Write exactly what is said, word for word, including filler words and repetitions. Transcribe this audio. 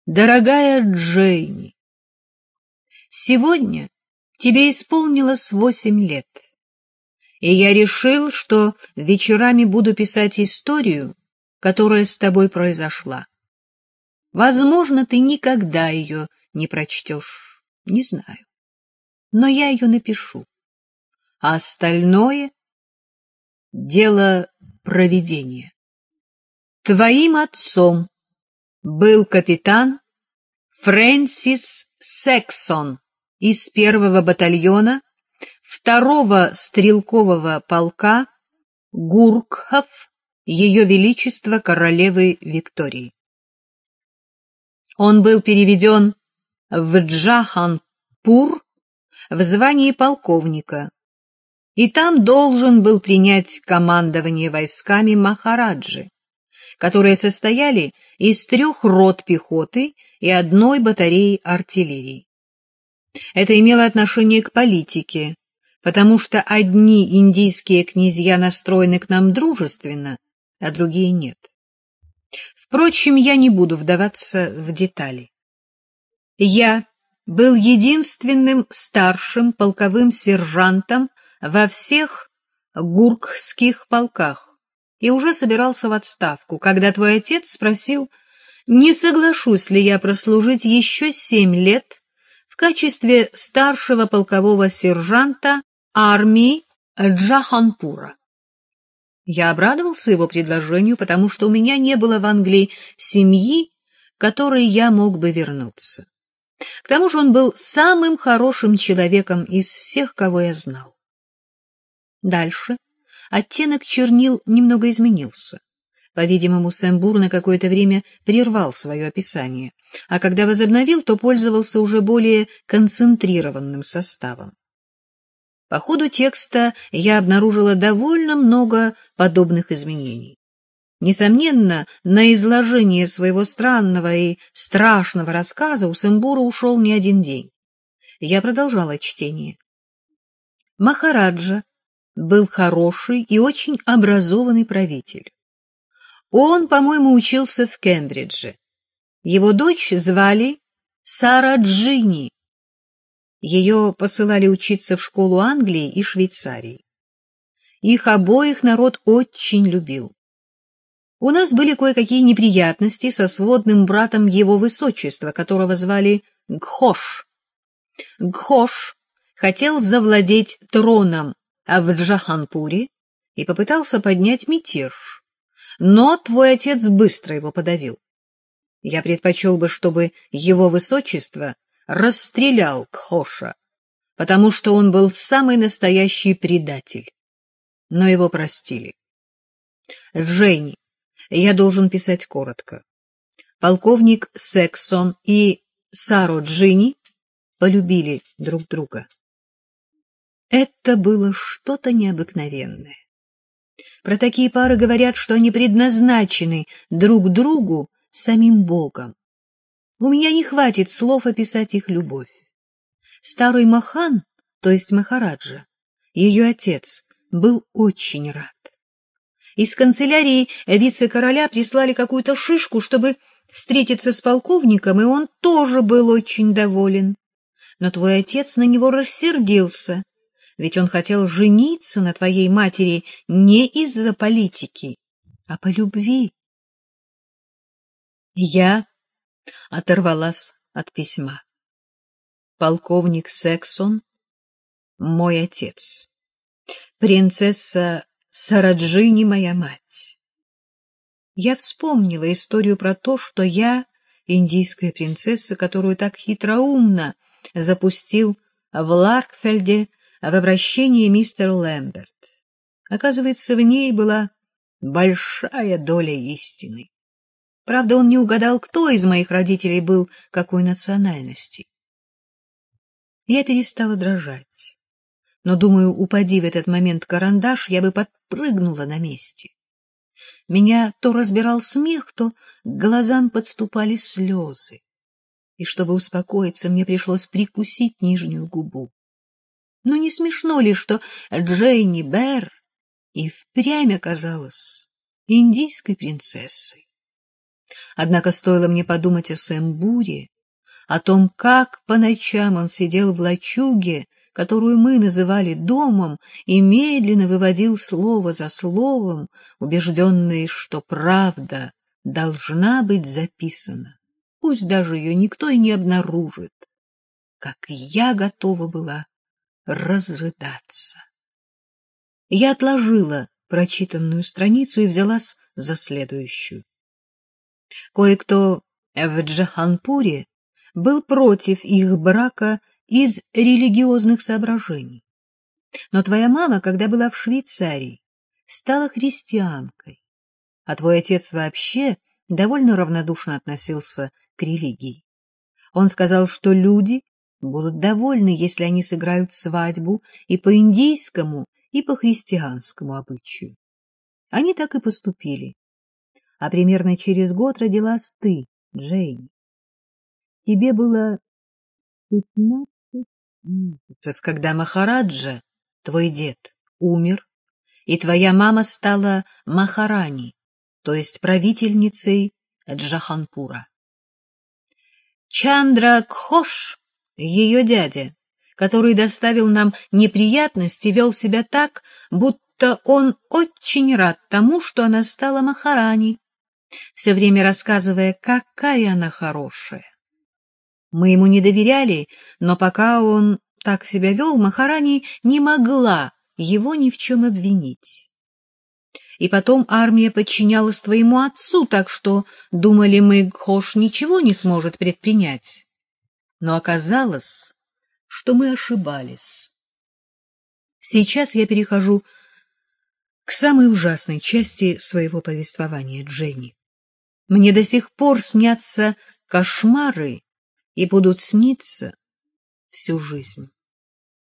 Дорогая Джейни, сегодня тебе исполнилось восемь лет, и я решил, что вечерами буду писать историю, которая с тобой произошла. Возможно, ты никогда ее не прочтешь, не знаю, но я ее напишу, а остальное — дело провидения. Твоим отцом был капитан Фрэнсис Сексон из первого батальона второго стрелкового полка Гуркхов Ее Величества королевы Виктории. Он был переведен в Джаханпур в звании полковника, и там должен был принять командование войсками Махараджи, которые состояли из трех рот пехоты и одной батареи артиллерии. Это имело отношение к политике, потому что одни индийские князья настроены к нам дружественно, а другие нет. Впрочем, я не буду вдаваться в детали. Я был единственным старшим полковым сержантом во всех гуркхских полках и уже собирался в отставку, когда твой отец спросил, не соглашусь ли я прослужить еще семь лет в качестве старшего полкового сержанта армии Джаханпура. Я обрадовался его предложению, потому что у меня не было в Англии семьи, к которой я мог бы вернуться. К тому же он был самым хорошим человеком из всех, кого я знал. Дальше оттенок чернил немного изменился. По-видимому, Сэмбур на какое-то время прервал свое описание, а когда возобновил, то пользовался уже более концентрированным составом. По ходу текста я обнаружила довольно много подобных изменений. Несомненно, на изложение своего странного и страшного рассказа у Сэмбура ушел не один день. Я продолжала чтение. Махараджа был хороший и очень образованный правитель. Он, по-моему, учился в Кембридже. Его дочь звали Сараджини. Ее посылали учиться в школу Англии и Швейцарии. Их обоих народ очень любил. У нас были кое-какие неприятности со сводным братом его высочества, которого звали Гхош. Гхош хотел завладеть троном в Джаханпуре и попытался поднять мятеж, но твой отец быстро его подавил. Я предпочел бы, чтобы его высочество расстрелял Гхоша, потому что он был самый настоящий предатель. Но его простили. Джейни, я должен писать коротко. Полковник Сексон и Сароджини полюбили друг друга. Это было что-то необыкновенное. Про такие пары говорят, что они предназначены друг другу самим Богом. У меня не хватит слов описать их любовь. Старый Махан, то есть Махараджа, ее отец, был очень рад. Из канцелярии вице-короля прислали какую-то шишку, чтобы встретиться с полковником, и он тоже был очень доволен. Но твой отец на него рассердился, ведь он хотел жениться на твоей матери не из-за политики, а по любви. Я оторвалась от письма. Полковник Сексон — мой отец. Принцесса Сараджини — моя мать. Я вспомнила историю про то, что я индийская принцесса, которую так хитроумно запустил в Ларкфельде в обращении мистер Лэмберт. Оказывается, в ней была большая доля истины. Правда, он не угадал, кто из моих родителей был какой национальности. Я перестала дрожать, но, думаю, упади в этот момент карандаш, я бы подпрыгнула на месте. Меня то разбирал смех, то к глазам подступали слезы, и чтобы успокоиться, мне пришлось прикусить нижнюю губу. Ну, не смешно ли, что Джейни Берр и впрямь оказалась индийской принцессой? Однако стоило мне подумать о Сэмбуре, о том, как по ночам он сидел в лачуге, которую мы называли домом, и медленно выводил слово за словом, убежденный, что правда должна быть записана, пусть даже ее никто и не обнаружит, как я готова была разрыдаться. Я отложила прочитанную страницу и взялась за следующую. Кое-кто в Джаханпуре был против их брака из религиозных соображений. Но твоя мама, когда была в Швейцарии, стала христианкой, а твой отец вообще довольно равнодушно относился к религии. Он сказал, что люди будут довольны, если они сыграют свадьбу и по индийскому, и по христианскому обычаю. Они так и поступили. А примерно через год родилась ты, Джейн. Тебе было пятнадцать месяцев, когда Махараджа, твой дед, умер, и твоя мама стала Махарани, то есть правительницей Джаханпура. Чандра Кхош, ее дядя, который доставил нам неприятности, вел себя так, будто он очень рад тому, что она стала Махарани, все время рассказывая, какая она хорошая. Мы ему не доверяли, но пока он так себя вел, Махарани не могла его ни в чем обвинить. И потом армия подчинялась твоему отцу, так что думали мы, Кхош ничего не сможет предпринять. Но оказалось, что мы ошибались. Сейчас я перехожу к самой ужасной части своего повествования, Дженни. Мне до сих пор снятся кошмары и будут сниться всю жизнь.